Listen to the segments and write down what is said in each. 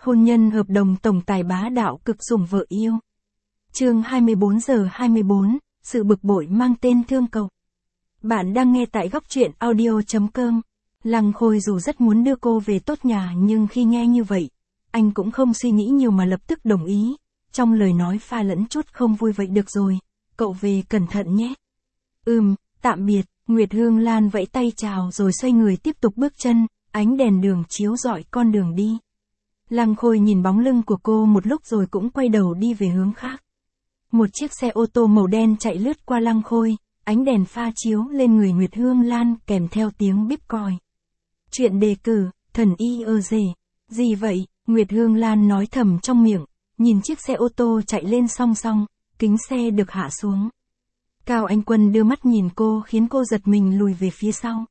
Hôn nhân hợp đồng tổng tài bá đạo cực sủng vợ yêu. Chương 24:24, sự bực bội mang tên Thương Cậu. Bạn đang nghe tại góc truyện audio.com. Lăng Khôi dù rất muốn đưa cô về tốt nhà nhưng khi nghe như vậy, anh cũng không suy nghĩ nhiều mà lập tức đồng ý, trong lời nói pha lẫn chút không vui. Vậy được rồi, cậu về cẩn thận nhé. Tạm biệt. Nguyệt Hương Lan vẫy tay chào rồi xoay người tiếp tục bước chân, ánh đèn đường chiếu rọi con đường đi. Lăng Khôi nhìn bóng lưng của cô một lúc rồi cũng quay đầu đi về hướng khác. Một chiếc xe ô tô màu đen chạy lướt qua Lăng Khôi, ánh đèn pha chiếu lên người Nguyệt Hương Lan kèm theo tiếng bíp còi. Chuyện đề cử, thần y ơ dề. Gì vậy? Nguyệt Hương Lan nói thầm trong miệng, nhìn chiếc xe ô tô chạy lên song song, kính xe được hạ xuống. Cao Anh Quân đưa mắt nhìn cô khiến cô giật mình lùi về phía sau.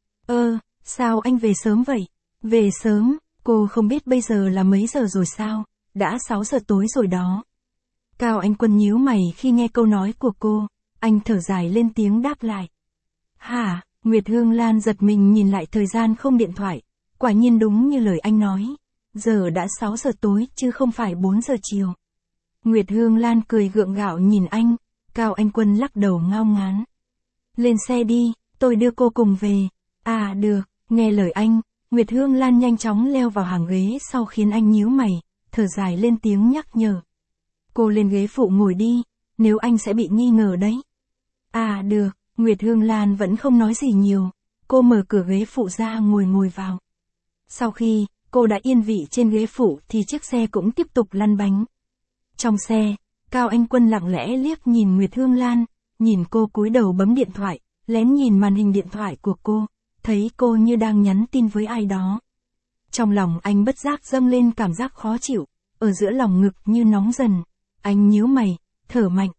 Sao anh về sớm vậy? Về sớm? Cô không biết bây giờ là mấy giờ rồi sao? Đã 6 giờ tối rồi đó. Cao Anh Quân nhíu mày khi nghe câu nói của cô, anh thở dài lên tiếng đáp lại. Hả? Nguyệt Hương Lan giật mình nhìn lại thời gian không điện thoại, quả nhiên đúng như lời anh nói. Giờ đã 6 giờ tối chứ không phải 4 giờ chiều. Nguyệt Hương Lan cười gượng gạo nhìn anh, Cao Anh Quân lắc đầu ngao ngán. Lên xe đi, tôi đưa cô cùng về. À được, nghe lời anh. Nguyệt Hương Lan nhanh chóng leo vào hàng ghế sau khiến anh nhíu mày, thở dài lên tiếng nhắc nhở. Cô lên ghế phụ ngồi đi, nếu anh sẽ bị nghi ngờ đấy. À được, Nguyệt Hương Lan vẫn không nói gì nhiều, cô mở cửa ghế phụ ra ngồi vào. Sau khi cô đã yên vị trên ghế phụ thì chiếc xe cũng tiếp tục lăn bánh. Trong xe, Cao Anh Quân lặng lẽ liếc nhìn Nguyệt Hương Lan, nhìn cô cúi đầu bấm điện thoại, lén nhìn màn hình điện thoại của cô. Thấy cô như đang nhắn tin với ai đó. Trong lòng anh bất giác dâng lên cảm giác khó chịu, ở giữa lòng ngực như nóng dần. Anh nhíu mày, thở mạnh.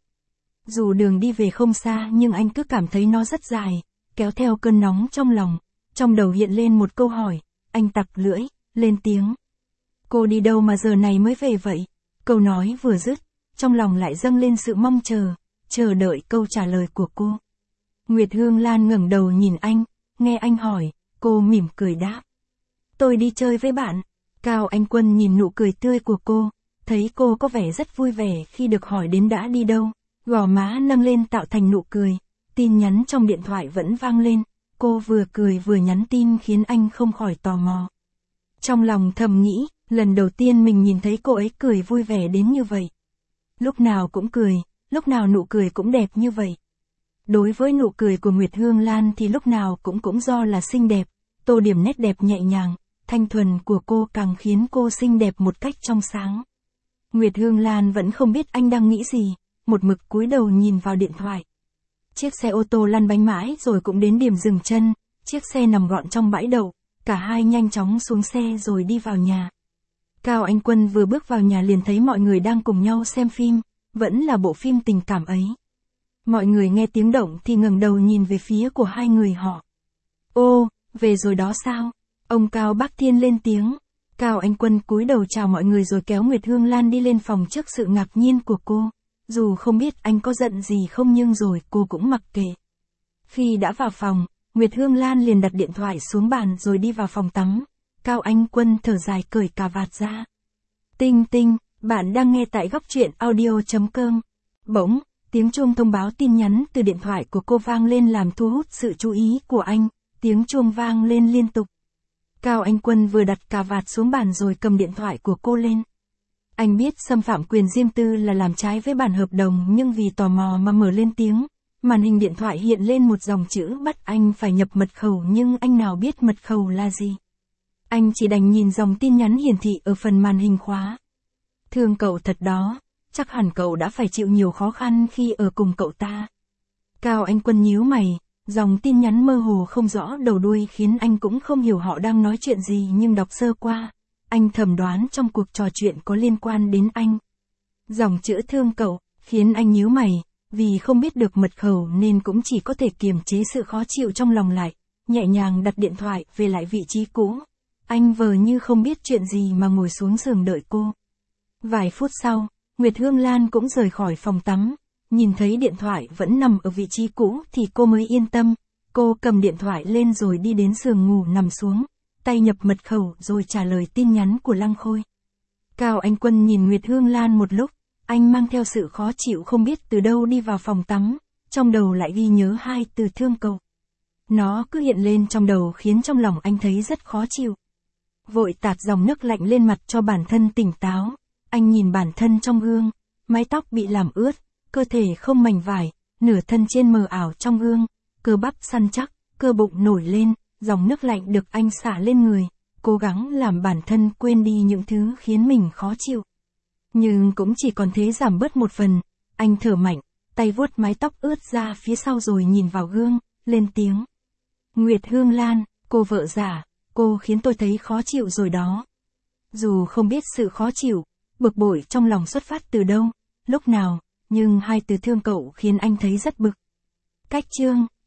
Dù đường đi về không xa nhưng anh cứ cảm thấy nó rất dài, kéo theo cơn nóng trong lòng. Trong đầu hiện lên một câu hỏi, anh tặc lưỡi, lên tiếng. Cô đi đâu mà giờ này mới về vậy? Câu nói vừa dứt, trong lòng lại dâng lên sự mong chờ đợi câu trả lời của cô. Nguyệt Hương Lan ngẩng đầu nhìn anh. Nghe anh hỏi, cô mỉm cười đáp. Tôi đi chơi với bạn. Cao Anh Quân nhìn nụ cười tươi của cô, thấy cô có vẻ rất vui vẻ khi được hỏi đến đã đi đâu, gò má nâng lên tạo thành nụ cười, tin nhắn trong điện thoại vẫn vang lên, cô vừa cười vừa nhắn tin khiến anh không khỏi tò mò. Trong lòng thầm nghĩ, lần đầu tiên mình nhìn thấy cô ấy cười vui vẻ đến như vậy. Lúc nào cũng cười, lúc nào nụ cười cũng đẹp như vậy. Đối với nụ cười của Nguyệt Hương Lan thì lúc nào cũng do là xinh đẹp, tô điểm nét đẹp nhẹ nhàng, thanh thuần của cô càng khiến cô xinh đẹp một cách trong sáng. Nguyệt Hương Lan vẫn không biết anh đang nghĩ gì, một mực cúi đầu nhìn vào điện thoại. Chiếc xe ô tô lăn bánh mãi rồi cũng đến điểm dừng chân, chiếc xe nằm gọn trong bãi đậu, cả hai nhanh chóng xuống xe rồi đi vào nhà. Cao Anh Quân vừa bước vào nhà liền thấy mọi người đang cùng nhau xem phim, vẫn là bộ phim tình cảm ấy. Mọi người nghe tiếng động thì ngẩng đầu nhìn về phía của hai người họ. Ô, về rồi đó sao? Ông Cao Bác Thiên lên tiếng. Cao Anh Quân cúi đầu chào mọi người rồi kéo Nguyệt Hương Lan đi lên phòng trước sự ngạc nhiên của cô. Dù không biết anh có giận gì không nhưng rồi cô cũng mặc kệ. Khi đã vào phòng, Nguyệt Hương Lan liền đặt điện thoại xuống bàn rồi đi vào phòng tắm. Cao Anh Quân thở dài cởi cà vạt ra. Tinh tinh, bạn đang nghe tại góc truyện audio.com. Bỗng, tiếng chuông thông báo tin nhắn từ điện thoại của cô vang lên làm thu hút sự chú ý của anh, tiếng chuông vang lên liên tục. Cao Anh Quân vừa đặt cà vạt xuống bàn rồi cầm điện thoại của cô lên. Anh biết xâm phạm quyền riêng tư là làm trái với bản hợp đồng nhưng vì tò mò mà mở lên tiếng. Màn hình điện thoại hiện lên một dòng chữ bắt anh phải nhập mật khẩu nhưng anh nào biết mật khẩu là gì. Anh chỉ đành nhìn dòng tin nhắn hiển thị ở phần màn hình khóa. Thương cậu thật đó. Chắc hẳn cậu đã phải chịu nhiều khó khăn khi ở cùng cậu ta. Cao Anh Quân nhíu mày, dòng tin nhắn mơ hồ không rõ đầu đuôi khiến anh cũng không hiểu họ đang nói chuyện gì nhưng đọc sơ qua, anh thầm đoán trong cuộc trò chuyện có liên quan đến anh. Dòng chữ thương cậu, khiến anh nhíu mày, vì không biết được mật khẩu nên cũng chỉ có thể kiềm chế sự khó chịu trong lòng lại, nhẹ nhàng đặt điện thoại về lại vị trí cũ. Anh vờ như không biết chuyện gì mà ngồi xuống giường đợi cô. Vài phút sau, Nguyệt Hương Lan cũng rời khỏi phòng tắm, nhìn thấy điện thoại vẫn nằm ở vị trí cũ thì cô mới yên tâm, cô cầm điện thoại lên rồi đi đến giường ngủ nằm xuống, tay nhập mật khẩu rồi trả lời tin nhắn của Lăng Khôi. Cao Anh Quân nhìn Nguyệt Hương Lan một lúc, anh mang theo sự khó chịu không biết từ đâu đi vào phòng tắm, trong đầu lại ghi nhớ hai từ thương cầu. Nó cứ hiện lên trong đầu khiến trong lòng anh thấy rất khó chịu. Vội tạt dòng nước lạnh lên mặt cho bản thân tỉnh táo, anh nhìn bản thân trong gương, mái tóc bị làm ướt, cơ thể không mảnh vải, nửa thân trên mờ ảo trong gương, cơ bắp săn chắc, cơ bụng nổi lên, dòng nước lạnh được anh xả lên người, cố gắng làm bản thân quên đi những thứ khiến mình khó chịu. Nhưng cũng chỉ còn thế giảm bớt một phần, anh thở mạnh, tay vuốt mái tóc ướt ra phía sau rồi nhìn vào gương, lên tiếng. Nguyệt Hương Lan, cô vợ giả, cô khiến tôi thấy khó chịu rồi đó. Dù không biết sự khó chịu, bực bội trong lòng xuất phát từ đâu, lúc nào, nhưng hai từ thương cậu khiến anh thấy rất bực. Cách chương